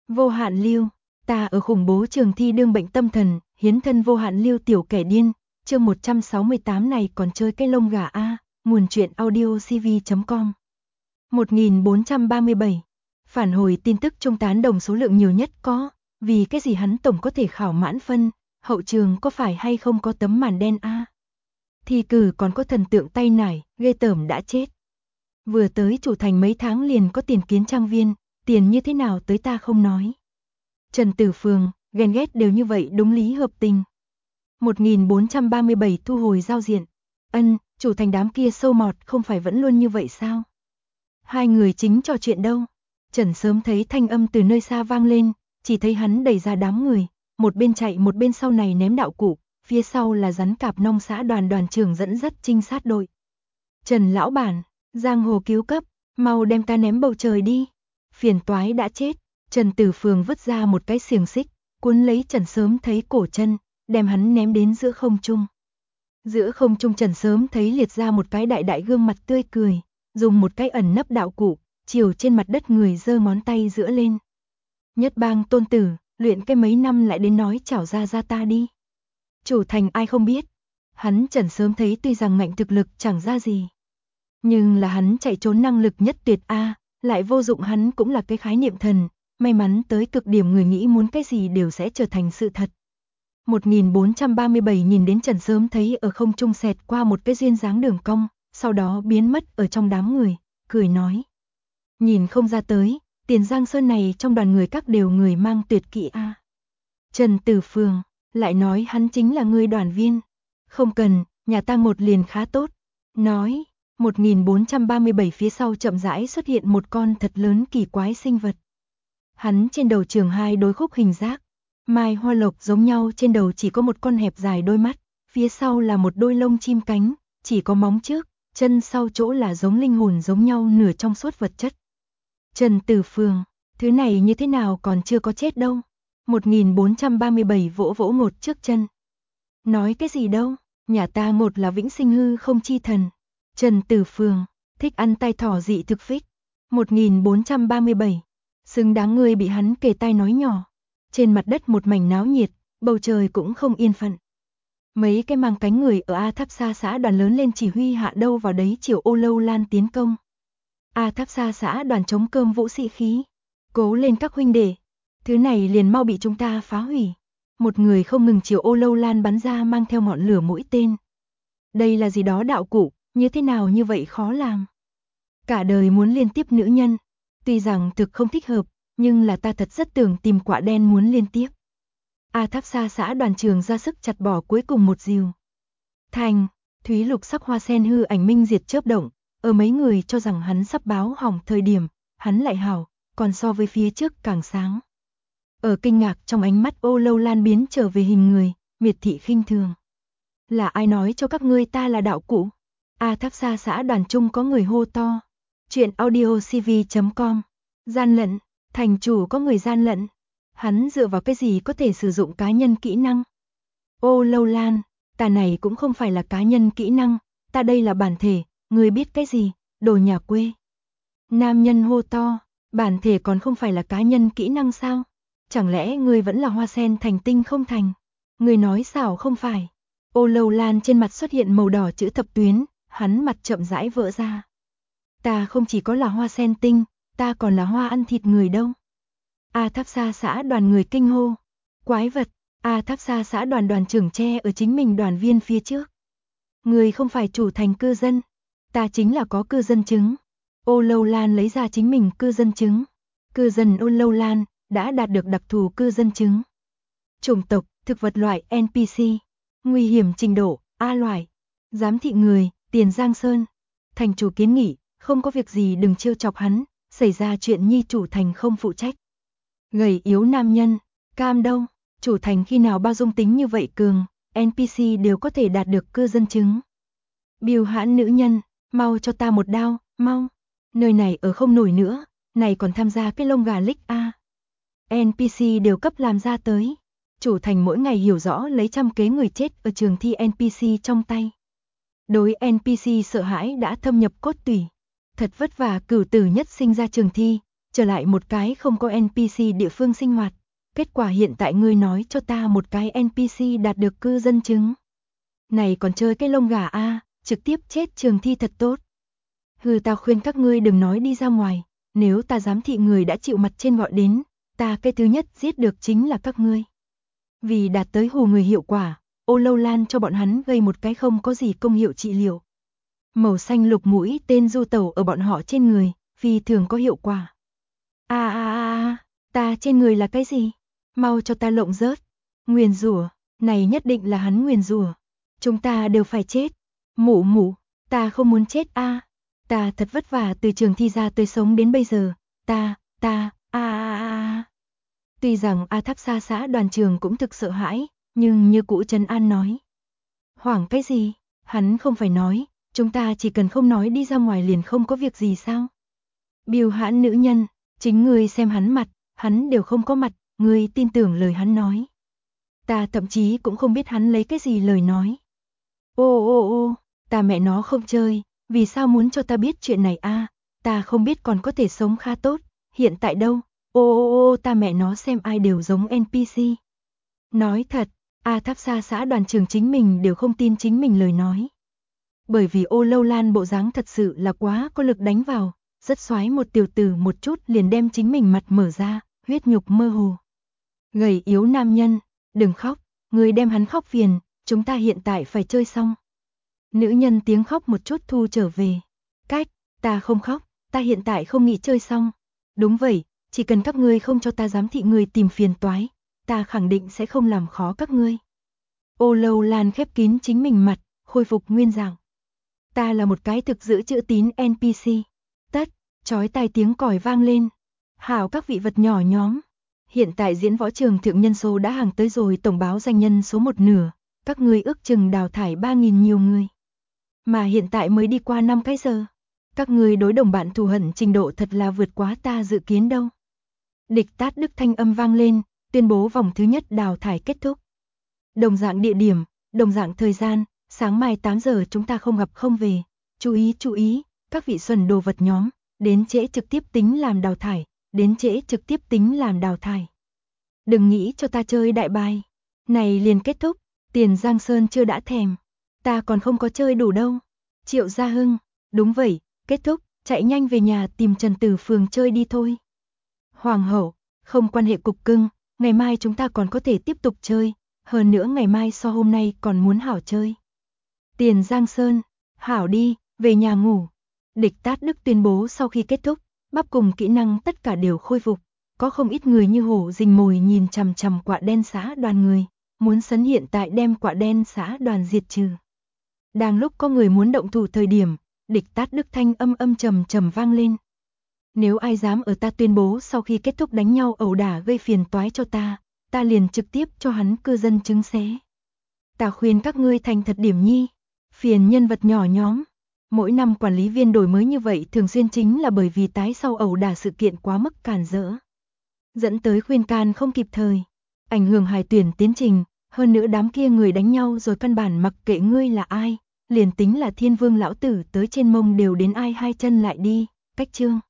Vô hạn lưu, ta ở khủng bố trường thi đương bệnh tâm thần, hiến thân vô hạn lưu tiểu kẻ điên, chương 168 này còn chơi cái lông gà a, nguồn truyện audio cv.com. 1437. Phản hồi tin tức trung tán đồng số lượng nhiều nhất có, vì cái gì hắn tổng có thể khảo mãn phân, hậu trường có phải hay không có tấm màn đen a? Thi cử còn có thần tượng tay nải, ghê tởm đã chết. Vừa tới chủ thành mấy tháng liền có tiền kiến trang viên, tiền như thế nào tới ta không nói. Trần Tử Phường, ghen ghét đều như vậy đúng lý hợp tình. 1437 thu hồi giao diện. Ân, chủ thành đám kia sâu mọt không phải vẫn luôn như vậy sao? Hai người chính trò chuyện đâu? Trần sớm thấy thanh âm từ nơi xa vang lên, chỉ thấy hắn đẩy ra đám người, một bên chạy một bên sau này ném đạo cụ, phía sau là rắn cạp nông xã đoàn trưởng dẫn dắt trinh sát đội. Trần lão bản, giang hồ cứu cấp, mau đem ta ném bầu trời đi. Phiền toái đã chết. Trần Tử Phường vứt ra một cái xiềng xích, cuốn lấy Trần Sớm thấy cổ chân, đem hắn ném đến giữa không trung. Giữa không trung Trần Sớm thấy liệt ra một cái đại đại gương mặt tươi cười, dùng một cái ẩn nấp đạo cụ, chiều trên mặt đất người giơ ngón tay giữa lên. Nhất bang tôn tử, luyện cái mấy năm lại đến nói chảo ra ta đi. Chủ thành ai không biết. Hắn Trần Sớm thấy tuy rằng ngạnh thực lực chẳng ra gì, nhưng là hắn chạy trốn năng lực nhất tuyệt a, lại vô dụng hắn cũng là cái khái niệm thần, may mắn tới cực điểm người nghĩ muốn cái gì đều sẽ trở thành sự thật. 1437 nhìn đến Trần Sớm thấy ở không trung xẹt qua một cái duyên dáng đường cong, sau đó biến mất ở trong đám người, cười nói. Nhìn không ra tới, Tiền Giang Sơn này trong đoàn người các đều người mang tuyệt kỹ a. Trần Tử Phường, lại nói hắn chính là người đoàn viên. Không cần, nhà ta một liền khá tốt. Nói, 1437 phía sau chậm rãi xuất hiện một con thật lớn kỳ quái sinh vật. Hắn trên đầu trường hai đôi khúc hình giác, mai hoa lộc giống nhau, trên đầu chỉ có một con hẹp dài đôi mắt, phía sau là một đôi lông chim cánh, chỉ có móng trước, chân sau chỗ là giống linh hồn giống nhau nửa trong suốt vật chất. Trần Tử Phường, thứ này như thế nào còn chưa có chết đâu. 1437 vỗ vỗ một trước chân. Nói cái gì đâu, nhà ta một là vĩnh sinh hư không chi thần. Trần Tử Phường, thích ăn tai thỏ dị thực phích. 1437, xứng đáng người bị hắn kề tai nói nhỏ. Trên mặt đất một mảnh náo nhiệt, bầu trời cũng không yên phận. Mấy cái mang cánh người ở A Tháp Sa xã đoàn lớn lên chỉ huy hạ đâu vào đấy chiều Ô Lâu Lan tiến công. A Tháp Sa xã đoàn chống cơm vũ sĩ khí. Cố lên các huynh đệ, thứ này liền mau bị chúng ta phá hủy. Một người không ngừng chiều Ô Lâu Lan bắn ra mang theo ngọn lửa mũi tên. Đây là gì đó đạo cụ, như thế nào như vậy khó làm. Cả đời muốn liên tiếp nữ nhân, tuy rằng thực không thích hợp, nhưng là ta thật rất tưởng tìm quả đen muốn liên tiếp. A Tháp Sa xã đoàn trường ra sức chặt bỏ cuối cùng một rìu. Thành, thúy lục sắc hoa sen hư ảnh minh diệt chớp động, ở mấy người cho rằng hắn sắp báo hỏng thời điểm, hắn lại hảo, còn so với phía trước càng sáng. Ở kinh ngạc trong ánh mắt Ô Lâu Lan biến trở về hình người, miệt thị khinh thường. Là ai nói cho các ngươi ta là đạo cụ? A Tháp Sa xã đoàn trung có người hô to. Chuyện audio cv.com. Gian lận, thành chủ có người gian lận. Hắn dựa vào cái gì có thể sử dụng cá nhân kỹ năng? Ô Lâu Lan, ta này cũng không phải là cá nhân kỹ năng, ta đây là bản thể, ngươi biết cái gì, đồ nhà quê. Nam nhân hô to, bản thể còn không phải là cá nhân kỹ năng sao? Chẳng lẽ ngươi vẫn là hoa sen thành tinh không thành? Ngươi nói xảo không phải. Ô Lâu Lan trên mặt xuất hiện màu đỏ chữ thập tuyến, hắn mặt chậm rãi vỡ ra. Ta không chỉ có là hoa sen tinh, ta còn là hoa ăn thịt người đâu. A Tháp Sa xã đoàn người kinh hô. Quái vật, A Tháp Sa xã đoàn trưởng che ở chính mình đoàn viên phía trước. Người không phải chủ thành cư dân, ta chính là có cư dân chứng. Ô Lâu Lan lấy ra chính mình cư dân chứng. Cư dân Ô Lâu Lan đã đạt được đặc thù cư dân chứng. Chủng tộc, thực vật loại NPC. Nguy hiểm trình độ, A loại. Giám thị người, Tiền Giang Sơn. Thành chủ kiến nghị, không có việc gì đừng trêu chọc hắn, xảy ra chuyện nhi chủ thành không phụ trách. Gầy yếu nam nhân, cam đâu, chủ thành khi nào bao dung tính như vậy cường, NPC đều có thể đạt được cư dân chứng. Biêu hãn nữ nhân, mau cho ta một đao, mau. Nơi này ở không nổi nữa, này còn tham gia cái lông gà lích A. NPC đều cấp làm ra tới. Chủ thành mỗi ngày hiểu rõ lấy trăm kế người chết ở trường thi NPC trong tay. Đối NPC sợ hãi đã thâm nhập cốt tủy. Thật vất vả cửu tử nhất sinh ra trường thi, trở lại một cái không có NPC địa phương sinh hoạt. Kết quả hiện tại ngươi nói cho ta một cái NPC đạt được cư dân chứng. Này còn chơi cái lông gà a, trực tiếp chết trường thi thật tốt. Hừ, ta khuyên các ngươi đừng nói đi ra ngoài, nếu ta giám thị người đã chịu mặt trên gọi đến, ta cái thứ nhất giết được chính là các ngươi. Vì đạt tới hù người hiệu quả, Ô Lâu Lan cho bọn hắn gây một cái không có gì công hiệu trị liệu. Màu xanh lục mũi tên du tẩu ở bọn họ trên người, vì thường có hiệu quả. Ta trên người là cái gì? Mau cho ta lộng rớt. Nguyền rủa, này nhất định là hắn nguyền rủa. Chúng ta đều phải chết. Mụ, ta không muốn chết a. Ta thật vất vả từ trường thi ra tới sống đến bây giờ. Tuy rằng A Tháp Sa xã đoàn trường cũng thực sợ hãi, nhưng như cũ trấn an nói. Hoảng cái gì? Hắn không phải nói, chúng ta chỉ cần không nói đi ra ngoài liền không có việc gì sao? Biêu hãn nữ nhân, chính ngươi xem hắn mặt, hắn đều không có mặt, ngươi tin tưởng lời hắn nói. Ta thậm chí cũng không biết hắn lấy cái gì lời nói. Ô, ta mẹ nó không chơi, vì sao muốn cho ta biết chuyện này a? Ta không biết còn có thể sống khá tốt, hiện tại đâu? Ô, ta mẹ nó xem ai đều giống NPC. Nói thật, A Tháp Sa xã đoàn trường chính mình đều không tin chính mình lời nói. Bởi vì Ô Lâu Lan bộ dáng thật sự là quá có lực đánh vào, rất xoái một tiểu tử một chút liền đem chính mình mặt mở ra, huyết nhục mơ hồ. Gầy yếu nam nhân, đừng khóc, người đem hắn khóc phiền, chúng ta hiện tại phải chơi xong. Nữ nhân tiếng khóc một chút thu trở về. Cách, ta không khóc, ta hiện tại không nghĩ chơi xong. Đúng vậy, chỉ cần các ngươi không cho ta giám thị người tìm phiền toái, ta khẳng định sẽ không làm khó các ngươi. Ô Lâu Lan khép kín chính mình mặt, khôi phục nguyên dạng. Ta là một cái thực giữ chữ tín NPC. Tất, chói tai tiếng còi vang lên. Hảo các vị vật nhỏ nhóm. Hiện tại diễn võ trường thượng nhân số đã hàng tới rồi, tổng báo danh nhân số 1/2, các ngươi ước chừng đào thải 3.000 nhiều người. Mà hiện tại mới đi qua 5 cái giờ. Các ngươi đối đồng bạn thù hận trình độ thật là vượt quá ta dự kiến đâu. Địch Tát Đức thanh âm vang lên, tuyên bố vòng thứ nhất đào thải kết thúc. Đồng dạng địa điểm, đồng dạng thời gian, sáng mai 8 giờ chúng ta không gặp không về. Chú ý, các vị xuẩn đồ vật nhóm, đến trễ trực tiếp tính làm đào thải, đến trễ trực tiếp tính làm đào thải. Đừng nghĩ cho ta chơi đại bài. Này liền kết thúc, tiền Giang Sơn chưa đã thèm. Ta còn không có chơi đủ đâu. Triệu Gia Hưng, đúng vậy, kết thúc, chạy nhanh về nhà tìm Trần Tử Phường chơi đi thôi. Hoàng hậu, không quan hệ cục cưng, ngày mai chúng ta còn có thể tiếp tục chơi, hơn nữa ngày mai so hôm nay còn muốn hảo chơi. Tiền Giang Sơn, hảo đi, về nhà ngủ. Địch Tát Đức tuyên bố sau khi kết thúc, bắp cùng kỹ năng tất cả đều khôi phục, có không ít người như hổ rình mồi nhìn chằm chằm Quạ Đen xã đoàn người, muốn sấn hiện tại đem Quạ Đen xã đoàn diệt trừ. Đang lúc có người muốn động thủ thời điểm, Địch Tát Đức thanh âm trầm vang lên. Nếu ai dám ở ta tuyên bố sau khi kết thúc đánh nhau ẩu đả gây phiền toái cho ta liền trực tiếp cho hắn cư dân chứng xé. Ta khuyên các ngươi thành thật điểm nhi, phiền nhân vật nhỏ nhóm. Mỗi năm quản lý viên đổi mới như vậy thường xuyên chính là bởi vì tái sau ẩu đả sự kiện quá mức cản rỡ, dẫn tới khuyên can không kịp thời, ảnh hưởng hài tuyển tiến trình, hơn nữa đám kia người đánh nhau rồi căn bản mặc kệ ngươi là ai, liền tính là Thiên Vương lão tử tới trên mông đều đến ai hai chân lại đi. Cách chương